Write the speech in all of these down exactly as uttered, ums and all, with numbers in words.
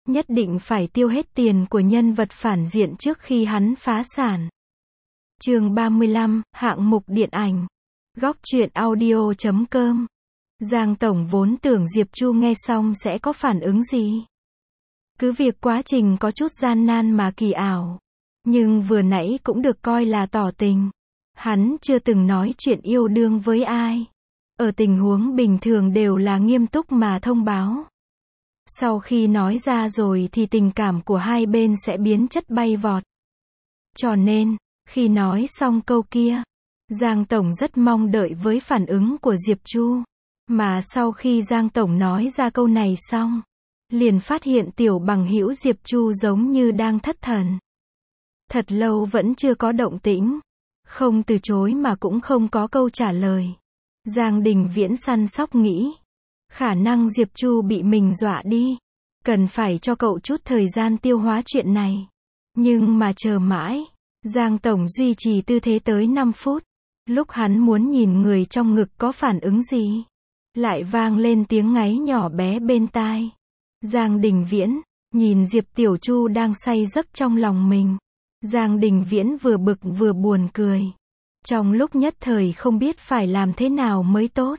nhất định phải tiêu hết tiền của nhân vật phản diện trước khi hắn phá sản. Chương ba mươi lăm, hạng mục điện ảnh. Góc truyện audio chấm com. Giang Tổng vốn tưởng Diệp Chu nghe xong sẽ có phản ứng gì. Cứ việc quá trình có chút gian nan mà kỳ ảo, nhưng vừa nãy cũng được coi là tỏ tình. Hắn chưa từng nói chuyện yêu đương với ai. Ở tình huống bình thường đều là nghiêm túc mà thông báo. Sau khi nói ra rồi thì tình cảm của hai bên sẽ biến chất bay vọt. Cho nên, khi nói xong câu kia, Giang Tổng rất mong đợi với phản ứng của Diệp Chu. Mà sau khi Giang Tổng nói ra câu này xong, liền phát hiện tiểu bằng hữu Diệp Chu giống như đang thất thần. Thật lâu vẫn chưa có động tĩnh. Không từ chối mà cũng không có câu trả lời. Giang Đình Viễn săn sóc nghĩ. Khả năng Diệp Chu bị mình dọa đi. Cần phải cho cậu chút thời gian tiêu hóa chuyện này. Nhưng mà chờ mãi. Giang Tổng duy trì tư thế tới năm phút. Lúc hắn muốn nhìn người trong ngực có phản ứng gì, lại vang lên tiếng ngáy nhỏ bé bên tai. Giang Đình Viễn, nhìn Diệp Tiểu Chu đang say giấc trong lòng mình. Giang Đình Viễn vừa bực vừa buồn cười. Trong lúc nhất thời không biết phải làm thế nào mới tốt.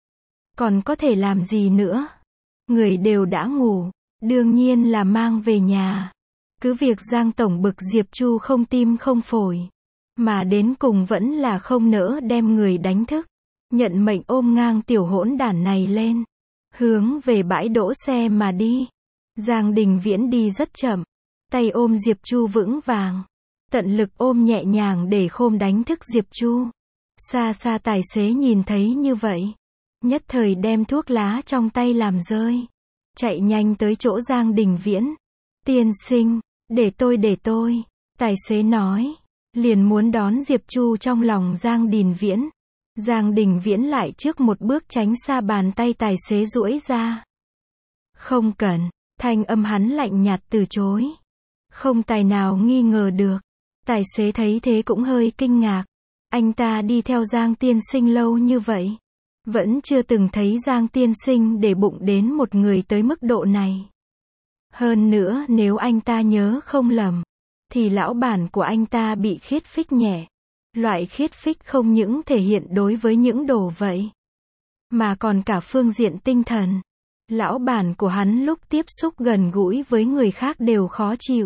Còn có thể làm gì nữa? Người đều đã ngủ, đương nhiên là mang về nhà. Cứ việc Giang Tổng bực Diệp Chu không tim không phổi, mà đến cùng vẫn là không nỡ đem người đánh thức. Nhận mệnh ôm ngang tiểu hỗn đản này lên, hướng về bãi đỗ xe mà đi. Giang Đình Viễn đi rất chậm, tay ôm Diệp Chu vững vàng, tận lực ôm nhẹ nhàng để không đánh thức Diệp Chu. Xa xa tài xế nhìn thấy như vậy, nhất thời đem thuốc lá trong tay làm rơi, chạy nhanh tới chỗ Giang Đình Viễn. Tiên sinh, để tôi để tôi, tài xế nói, liền muốn đón Diệp Chu trong lòng Giang Đình Viễn. Giang Đình Viễn lại trước một bước tránh xa bàn tay tài xế duỗi ra. Không cần, thanh âm hắn lạnh nhạt từ chối. Không tài nào nghi ngờ được. Tài xế thấy thế cũng hơi kinh ngạc. Anh ta đi theo Giang tiên sinh lâu như vậy, vẫn chưa từng thấy Giang tiên sinh để bụng đến một người tới mức độ này. Hơn nữa nếu anh ta nhớ không lầm, thì lão bản của anh ta bị khiết phích nhẹ. Loại khiết phích không những thể hiện đối với những đồ vậy, mà còn cả phương diện tinh thần. Lão bản của hắn lúc tiếp xúc gần gũi với người khác đều khó chịu.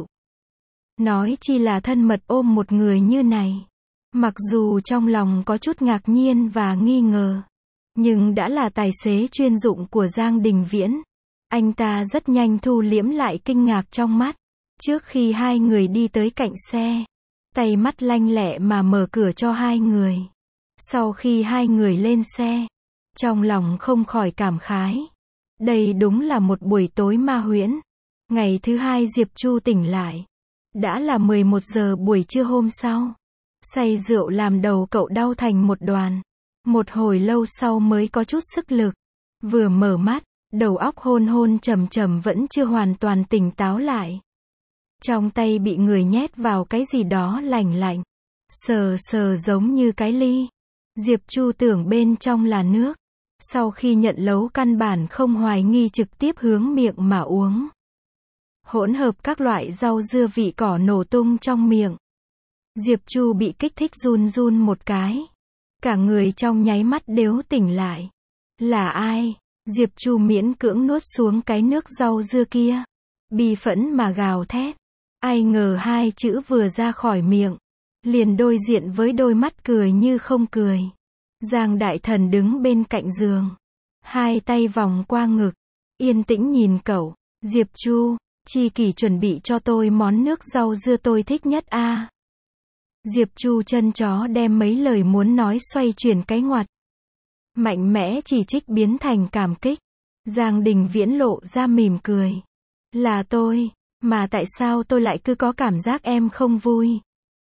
Nói chi là thân mật ôm một người như này. Mặc dù trong lòng có chút ngạc nhiên và nghi ngờ, nhưng đã là tài xế chuyên dụng của Giang Đình Viễn. Anh ta rất nhanh thu liễm lại kinh ngạc trong mắt. Trước khi hai người đi tới cạnh xe, tay mắt lanh lẹ mà mở cửa cho hai người. Sau khi hai người lên xe, trong lòng không khỏi cảm khái. Đây đúng là một buổi tối ma huyễn. Ngày thứ hai Diệp Chu tỉnh lại. Đã là mười một giờ buổi trưa hôm sau. Say rượu làm đầu cậu đau thành một đoàn. Một hồi lâu sau mới có chút sức lực. Vừa mở mắt, đầu óc hôn hôn trầm trầm vẫn chưa hoàn toàn tỉnh táo lại. Trong tay bị người nhét vào cái gì đó lạnh lạnh. Sờ sờ giống như cái ly. Diệp Chu tưởng bên trong là nước. Sau khi nhận lấu căn bản không hoài nghi trực tiếp hướng miệng mà uống. Hỗn hợp các loại rau dưa vị cỏ nổ tung trong miệng. Diệp Chu bị kích thích run run một cái. Cả người trong nháy mắt đều tỉnh lại. Là ai? Diệp Chu miễn cưỡng nuốt xuống cái nước rau dưa kia. Bi phẫn mà gào thét. Ai ngờ hai chữ vừa ra khỏi miệng, liền đối diện với đôi mắt cười như không cười. Giang Đại Thần đứng bên cạnh giường, hai tay vòng qua ngực, yên tĩnh nhìn cậu. Diệp Chu, chi kỷ chuẩn bị cho tôi món nước rau dưa tôi thích nhất a. À. Diệp Chu chân chó đem mấy lời muốn nói xoay chuyển cái ngoặt. Mạnh mẽ chỉ trích biến thành cảm kích. Giang Đình Viễn lộ ra mỉm cười. Là tôi. Mà tại sao tôi lại cứ có cảm giác em không vui?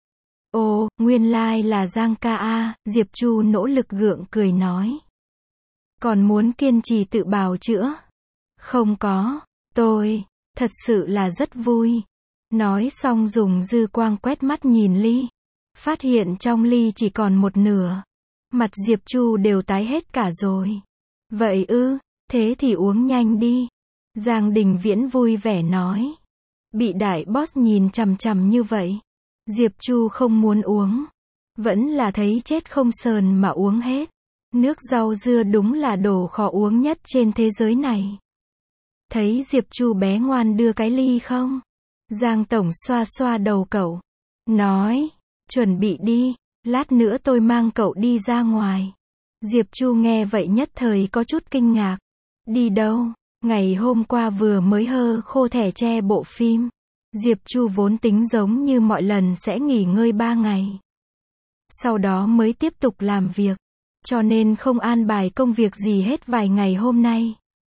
Ồ, nguyên lai là Giang ca a, Diệp Chu nỗ lực gượng cười nói. Còn muốn kiên trì tự bào chữa? Không có, tôi, thật sự là rất vui. Nói xong dùng dư quang quét mắt nhìn ly. Phát hiện trong ly chỉ còn một nửa. Mặt Diệp Chu đều tái hết cả rồi. Vậy ư, thế thì uống nhanh đi. Giang Đình Viễn vui vẻ nói. Bị đại boss nhìn chằm chằm như vậy, Diệp Chu không muốn uống. Vẫn là thấy chết không sờn mà uống hết. Nước rau dưa đúng là đồ khó uống nhất trên thế giới này. Thấy Diệp Chu bé ngoan đưa cái ly không? Giang Tổng xoa xoa đầu cậu. Nói, chuẩn bị đi, lát nữa tôi mang cậu đi ra ngoài. Diệp Chu nghe vậy nhất thời có chút kinh ngạc. Đi đâu? Ngày hôm qua vừa mới hơ khô thẻ tre bộ phim. Diệp Chu vốn tính giống như mọi lần sẽ nghỉ ngơi ba ngày. Sau đó mới tiếp tục làm việc. Cho nên không an bài công việc gì hết vài ngày hôm nay.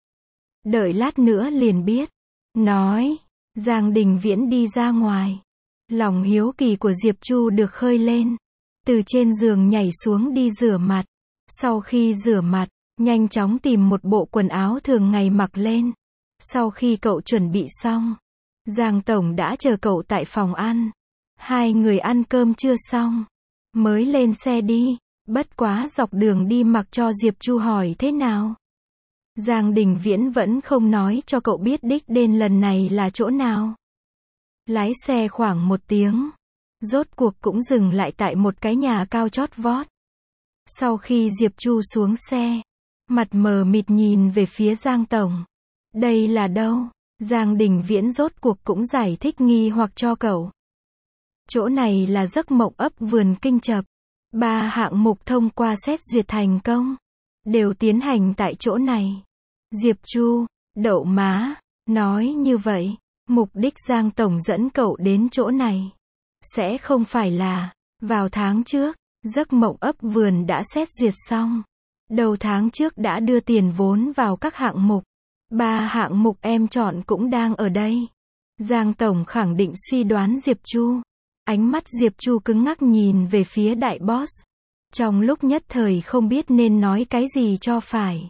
Đợi lát nữa liền biết. Nói, Giang Đình Viễn đi ra ngoài. Lòng hiếu kỳ của Diệp Chu được khơi lên. Từ trên giường nhảy xuống đi rửa mặt. Sau khi rửa mặt, nhanh chóng tìm một bộ quần áo thường ngày mặc lên. Sau khi cậu chuẩn bị xong, Giang Tổng đã chờ cậu tại phòng ăn. Hai người ăn cơm chưa xong, mới lên xe đi. Bất quá dọc đường đi mặc cho Diệp Chu hỏi thế nào. Giang Đình Viễn vẫn không nói cho cậu biết đích đến lần này là chỗ nào. Lái xe khoảng một tiếng, rốt cuộc cũng dừng lại tại một cái nhà cao chót vót. Sau khi Diệp Chu xuống xe, mặt mờ mịt nhìn về phía Giang Tổng. Đây là đâu? Giang Đình Viễn rốt cuộc cũng giải thích nghi hoặc cho cậu. Chỗ này là Giấc Mộng ấp Vườn Kinh Chập. Ba hạng mục thông qua xét duyệt thành công, đều tiến hành tại chỗ này. Diệp Chu, đậu má, nói như vậy, mục đích Giang Tổng dẫn cậu đến chỗ này, sẽ không phải là, vào tháng trước, Giấc Mộng ấp Vườn đã xét duyệt xong. Đầu tháng trước đã đưa tiền vốn vào các hạng mục. Ba hạng mục em chọn cũng đang ở đây. Giang Tổng khẳng định suy đoán Diệp Chu. Ánh mắt Diệp Chu cứng ngắc nhìn về phía đại boss. Trong lúc nhất thời không biết nên nói cái gì cho phải.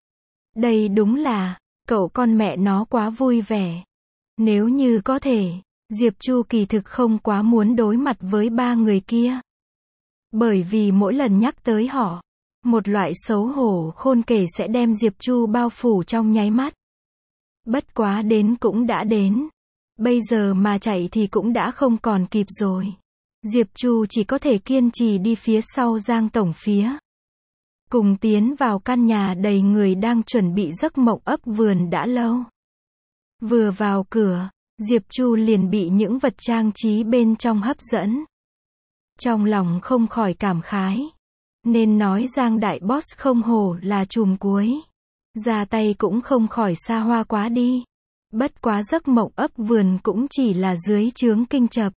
Đây đúng là, cậu con mẹ nó quá vui vẻ. Nếu như có thể, Diệp Chu kỳ thực không quá muốn đối mặt với ba người kia. Bởi vì mỗi lần nhắc tới họ, một loại xấu hổ khôn kể sẽ đem Diệp Chu bao phủ trong nháy mắt. Bất quá đến cũng đã đến. Bây giờ mà chạy thì cũng đã không còn kịp rồi. Diệp Chu chỉ có thể kiên trì đi phía sau Giang Tổng phía. Cùng tiến vào căn nhà đầy người đang chuẩn bị Giấc Mộng ấp Vườn đã lâu. Vừa vào cửa, Diệp Chu liền bị những vật trang trí bên trong hấp dẫn. Trong lòng không khỏi cảm khái. Nên nói Giang đại boss không hổ là chùm cuối. Ra tay cũng không khỏi xa hoa quá đi. Bất quá Giấc Mộng ấp Vườn cũng chỉ là dưới trướng Kinh Chập.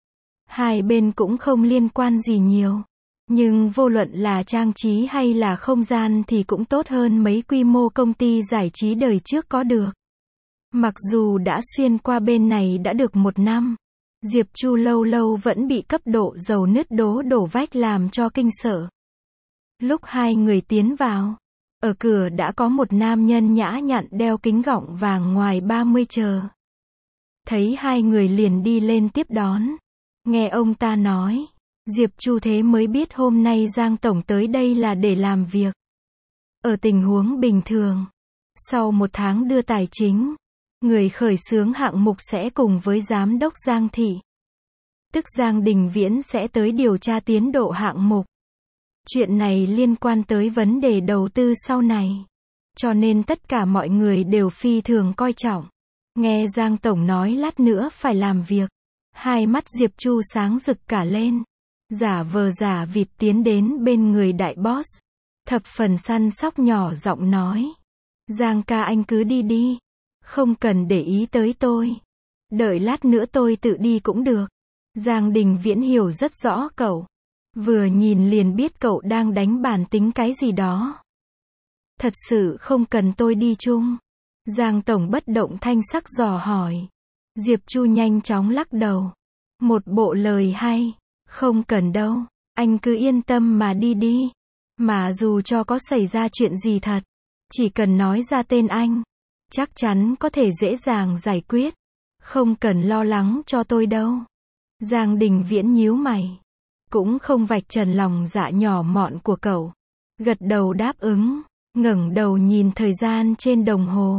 Hai bên cũng không liên quan gì nhiều. Nhưng vô luận là trang trí hay là không gian thì cũng tốt hơn mấy quy mô công ty giải trí đời trước có được. Mặc dù đã xuyên qua bên này đã được một năm, Diệp Chu lâu lâu vẫn bị cấp độ dầu nứt đố đổ vách làm cho kinh sợ. Lúc hai người tiến vào, ở cửa đã có một nam nhân nhã nhặn đeo kính gọng vàng ngoài ba mươi chờ. Thấy hai người liền đi lên tiếp đón. Nghe ông ta nói, Diệp Chu thế mới biết hôm nay Giang Tổng tới đây là để làm việc. Ở tình huống bình thường, sau một tháng đưa tài chính, người khởi xướng hạng mục sẽ cùng với giám đốc Giang Thị, tức Giang Đình Viễn sẽ tới điều tra tiến độ hạng mục. Chuyện này liên quan tới vấn đề đầu tư sau này. Cho nên tất cả mọi người đều phi thường coi trọng. Nghe Giang Tổng nói lát nữa phải làm việc. Hai mắt Diệp Chu sáng rực cả lên. Giả vờ giả vịt tiến đến bên người đại boss. Thập phần săn sóc nhỏ giọng nói. Giang ca anh cứ đi đi. Không cần để ý tới tôi. Đợi lát nữa tôi tự đi cũng được. Giang Đình Viễn hiểu rất rõ cậu. Vừa nhìn liền biết cậu đang đánh bản tính cái gì đó. Thật sự không cần tôi đi chung. Giang Tổng bất động thanh sắc dò hỏi. Diệp Chu nhanh chóng lắc đầu. Một bộ lời hay. Không cần đâu. Anh cứ yên tâm mà đi đi. Mà dù cho có xảy ra chuyện gì thật. Chỉ cần nói ra tên anh. Chắc chắn có thể dễ dàng giải quyết. Không cần lo lắng cho tôi đâu. Giang Đình Viễn nhíu mày. Cũng không vạch trần lòng dạ nhỏ mọn của cậu. Gật đầu đáp ứng. Ngẩng đầu nhìn thời gian trên đồng hồ.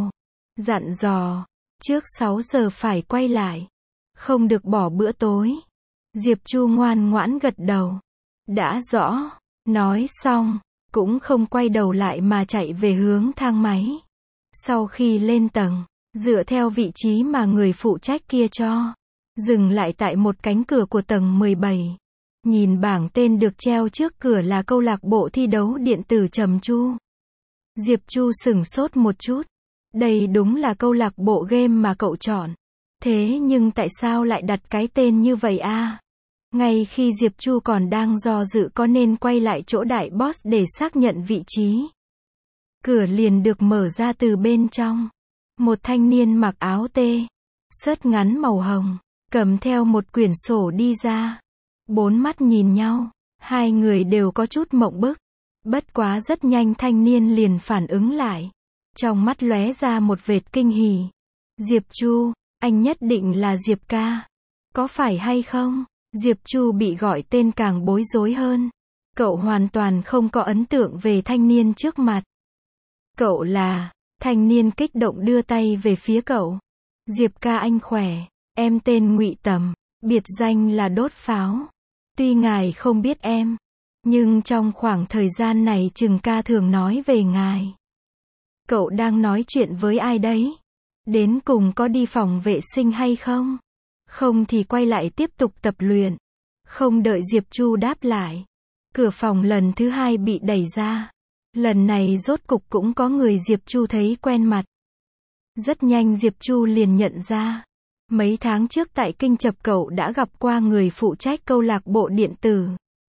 Dặn dò, trước sáu giờ phải quay lại. Không được bỏ bữa tối. Diệp Chu ngoan ngoãn gật đầu. Đã rõ. Nói xong, cũng không quay đầu lại mà chạy về hướng thang máy. Sau khi lên tầng, dựa theo vị trí mà người phụ trách kia cho, dừng lại tại một cánh cửa của tầng mười bảy. Nhìn bảng tên được treo trước cửa là câu lạc bộ thi đấu điện tử Trầm Chu. Diệp Chu sửng sốt một chút. Đây đúng là câu lạc bộ game mà cậu chọn. Thế nhưng tại sao lại đặt cái tên như vậy a? Ngay khi Diệp Chu còn đang do dự có nên quay lại chỗ đại boss để xác nhận vị trí, cửa liền được mở ra từ bên trong. Một thanh niên mặc áo tê, sớt ngắn màu hồng, cầm theo một quyển sổ đi ra. Bốn mắt nhìn nhau, hai người đều có chút mộng bức. Bất quá rất nhanh thanh niên liền phản ứng lại. Trong mắt lóe ra một vệt kinh hỉ. Diệp Chu, anh nhất định là Diệp ca. Có phải hay không? Diệp Chu bị gọi tên càng bối rối hơn. Cậu hoàn toàn không có ấn tượng về thanh niên trước mặt. Cậu là... Thanh niên kích động đưa tay về phía cậu. Diệp ca anh khỏe. Em tên Ngụy Tầm. Biệt danh là Đốt Pháo. Tuy ngài không biết em, nhưng trong khoảng thời gian này Trừng ca thường nói về ngài. Cậu đang nói chuyện với ai đấy? Đến cùng có đi phòng vệ sinh hay không? Không thì quay lại tiếp tục tập luyện. Không đợi Diệp Chu đáp lại, cửa phòng lần thứ hai bị đẩy ra. Lần này rốt cục cũng có người Diệp Chu thấy quen mặt. Rất nhanh Diệp Chu liền nhận ra. Mấy tháng trước tại Kinh Chập cậu đã gặp qua người phụ trách câu lạc bộ điện tử.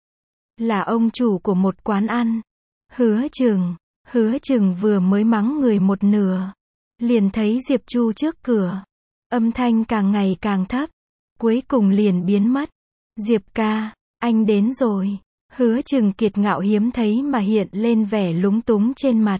Là ông chủ của một quán ăn. Hứa Trừng. Hứa Trừng vừa mới mắng người một nửa, liền thấy Diệp Chu trước cửa. Âm thanh càng ngày càng thấp, cuối cùng liền biến mất. Diệp ca, anh đến rồi. Hứa Trừng kiệt ngạo hiếm thấy mà hiện lên vẻ lúng túng trên mặt.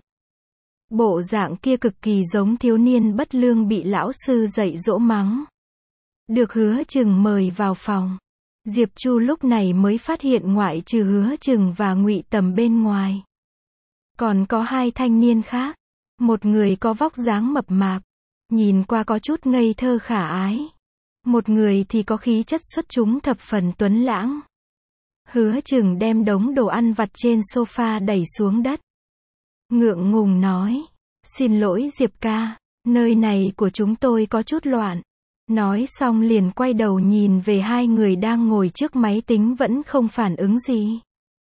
Bộ dạng kia cực kỳ giống thiếu niên bất lương bị lão sư dạy dỗ mắng. Được Hứa Trừng mời vào phòng. Diệp Chu lúc này mới phát hiện ngoại trừ Hứa Trừng và Ngụy Tầm bên ngoài, còn có hai thanh niên khác. Một người có vóc dáng mập mạp, nhìn qua có chút ngây thơ khả ái. Một người thì có khí chất xuất chúng thập phần tuấn lãng. Hứa Trừng đem đống đồ ăn vặt trên sofa đẩy xuống đất. Ngượng ngùng nói, xin lỗi Diệp ca, nơi này của chúng tôi có chút loạn. Nói xong liền quay đầu nhìn về hai người đang ngồi trước máy tính vẫn không phản ứng gì.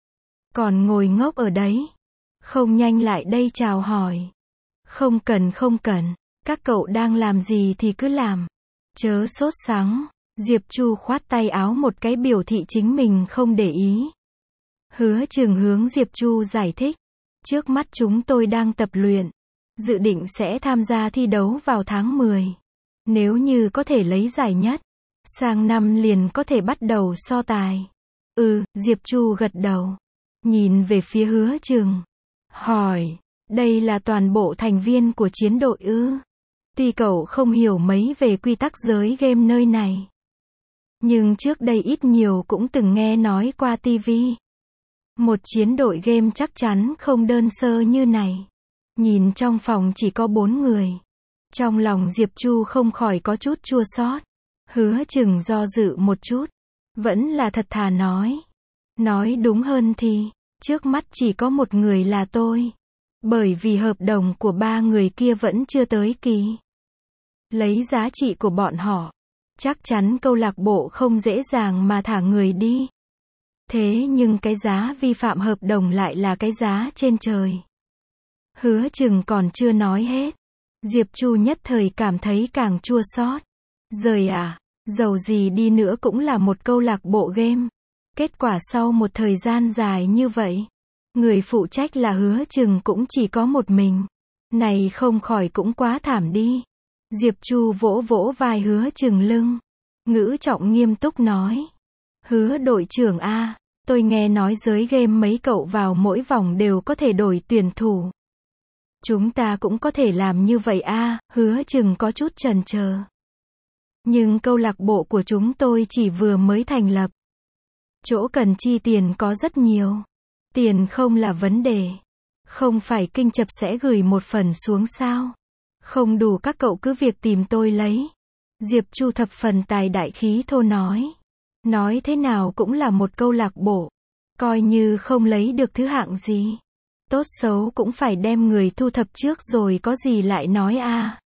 Còn ngồi ngốc ở đấy. Không nhanh lại đây chào hỏi. Không cần không cần, các cậu đang làm gì thì cứ làm. Chớ sốt sắng. Diệp Chu khoát tay áo một cái biểu thị chính mình không để ý. Hứa Trừng hướng Diệp Chu giải thích. Trước mắt chúng tôi đang tập luyện. Dự định sẽ tham gia thi đấu vào tháng mười. Nếu như có thể lấy giải nhất, sang năm liền có thể bắt đầu so tài. Ừ, Diệp Chu gật đầu. Nhìn về phía Hứa Trừng. Hỏi, đây là toàn bộ thành viên của chiến đội ư? Tuy cậu không hiểu mấy về quy tắc giới game nơi này, nhưng trước đây ít nhiều cũng từng nghe nói qua ti vi. Một chiến đội game chắc chắn không đơn sơ như này. Nhìn trong phòng chỉ có bốn người. Trong lòng Diệp Chu không khỏi có chút chua xót. Hứa Trừng do dự một chút, vẫn là thật thà nói. Nói đúng hơn thì, trước mắt chỉ có một người là tôi. Bởi vì hợp đồng của ba người kia vẫn chưa tới kỳ. Lấy giá trị của bọn họ, chắc chắn câu lạc bộ không dễ dàng mà thả người đi. Thế nhưng cái giá vi phạm hợp đồng lại là cái giá trên trời. Hứa Trừng còn chưa nói hết. Diệp Chu nhất thời cảm thấy càng chua xót. Rời à, dầu gì đi nữa cũng là một câu lạc bộ game. Kết quả sau một thời gian dài như vậy, người phụ trách là Hứa Trừng cũng chỉ có một mình. Này không khỏi cũng quá thảm đi. Diệp Chu vỗ vỗ vai Hứa Trừng lưng. Ngữ trọng nghiêm túc nói. Hứa đội trưởng a, tôi nghe nói giới game mấy cậu vào mỗi vòng đều có thể đổi tuyển thủ. Chúng ta cũng có thể làm như vậy a, Hứa Trừng có chút chần chờ. Nhưng câu lạc bộ của chúng tôi chỉ vừa mới thành lập. Chỗ cần chi tiền có rất nhiều. Tiền không là vấn đề. Không phải Kinh Chập sẽ gửi một phần xuống sao? Không đủ các cậu cứ việc tìm tôi lấy. Diệp Chu thập phần tài đại khí thô nói. Nói thế nào cũng là một câu lạc bộ. Coi như không lấy được thứ hạng gì. Tốt xấu cũng phải đem người thu thập trước rồi có gì lại nói a.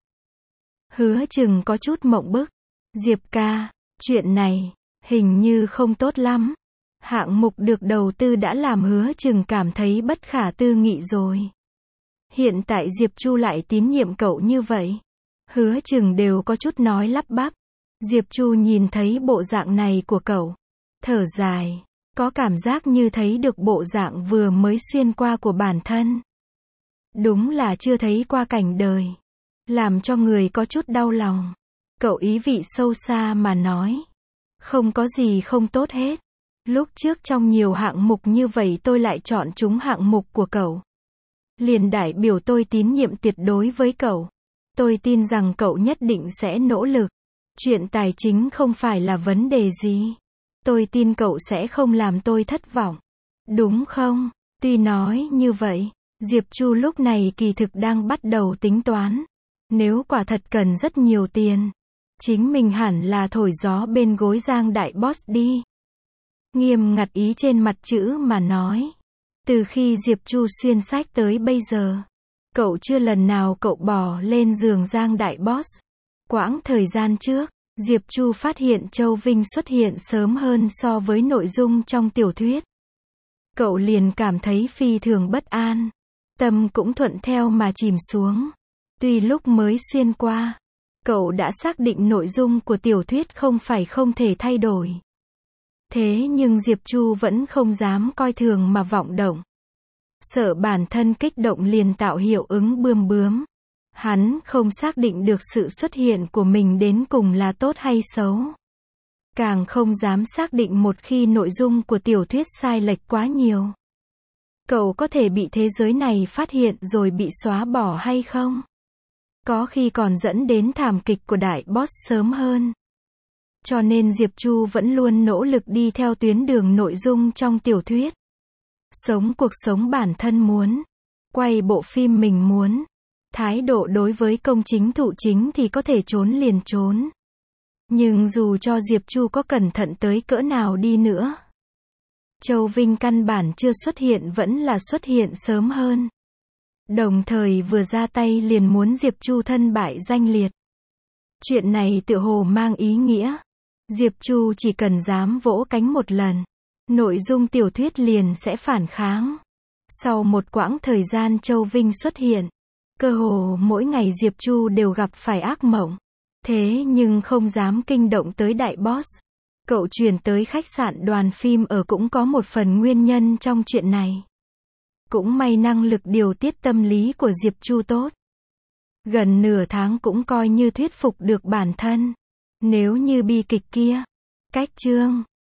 Hứa Chừng có chút mộng bức. Diệp ca, chuyện này, hình như không tốt lắm. Hạng mục được đầu tư đã làm Hứa Chừng cảm thấy bất khả tư nghị rồi. Hiện tại Diệp Chu lại tín nhiệm cậu như vậy. Hứa Chừng đều có chút nói lắp bắp. Diệp Chu nhìn thấy bộ dạng này của cậu. Thở dài. Có cảm giác như thấy được bộ dạng vừa mới xuyên qua của bản thân. Đúng là chưa thấy qua cảnh đời. Làm cho người có chút đau lòng. Cậu ý vị sâu xa mà nói. Không có gì không tốt hết. Lúc trước trong nhiều hạng mục như vậy tôi lại chọn chúng hạng mục của cậu. Liền đại biểu tôi tín nhiệm tuyệt đối với cậu. Tôi tin rằng cậu nhất định sẽ nỗ lực. Chuyện tài chính không phải là vấn đề gì. Tôi tin cậu sẽ không làm tôi thất vọng. Đúng không? Tuy nói như vậy, Diệp Chu lúc này kỳ thực đang bắt đầu tính toán. Nếu quả thật cần rất nhiều tiền, chính mình hẳn là thổi gió bên gối Giang đại boss đi. Nghiêm ngặt ý trên mặt chữ mà nói. Từ khi Diệp Chu xuyên sách tới bây giờ, cậu chưa lần nào cậu bò lên giường Giang đại boss. Quãng thời gian trước, Diệp Chu phát hiện Châu Vinh xuất hiện sớm hơn so với nội dung trong tiểu thuyết. Cậu liền cảm thấy phi thường bất an. Tâm cũng thuận theo mà chìm xuống. Tuy lúc mới xuyên qua, cậu đã xác định nội dung của tiểu thuyết không phải không thể thay đổi. Thế nhưng Diệp Chu vẫn không dám coi thường mà vọng động. Sợ bản thân kích động liền tạo hiệu ứng bươm bướm. Hắn không xác định được sự xuất hiện của mình đến cùng là tốt hay xấu. Càng không dám xác định một khi nội dung của tiểu thuyết sai lệch quá nhiều. Cậu có thể bị thế giới này phát hiện rồi bị xóa bỏ hay không? Có khi còn dẫn đến thảm kịch của đại boss sớm hơn. Cho nên Diệp Chu vẫn luôn nỗ lực đi theo tuyến đường nội dung trong tiểu thuyết. Sống cuộc sống bản thân muốn. Quay bộ phim mình muốn. Thái độ đối với công chính thụ chính thì có thể trốn liền trốn. Nhưng dù cho Diệp Chu có cẩn thận tới cỡ nào đi nữa, Châu Vinh căn bản chưa xuất hiện vẫn là xuất hiện sớm hơn. Đồng thời vừa ra tay liền muốn Diệp Chu thân bại danh liệt. Chuyện này tựa hồ mang ý nghĩa. Diệp Chu chỉ cần dám vỗ cánh một lần, nội dung tiểu thuyết liền sẽ phản kháng. Sau một quãng thời gian Châu Vinh xuất hiện, cơ hồ mỗi ngày Diệp Chu đều gặp phải ác mộng. Thế nhưng không dám kinh động tới đại boss. Cậu chuyển tới khách sạn đoàn phim ở cũng có một phần nguyên nhân trong chuyện này. Cũng may năng lực điều tiết tâm lý của Diệp Chu tốt. Gần nửa tháng cũng coi như thuyết phục được bản thân. Nếu như bi kịch kia, cách chương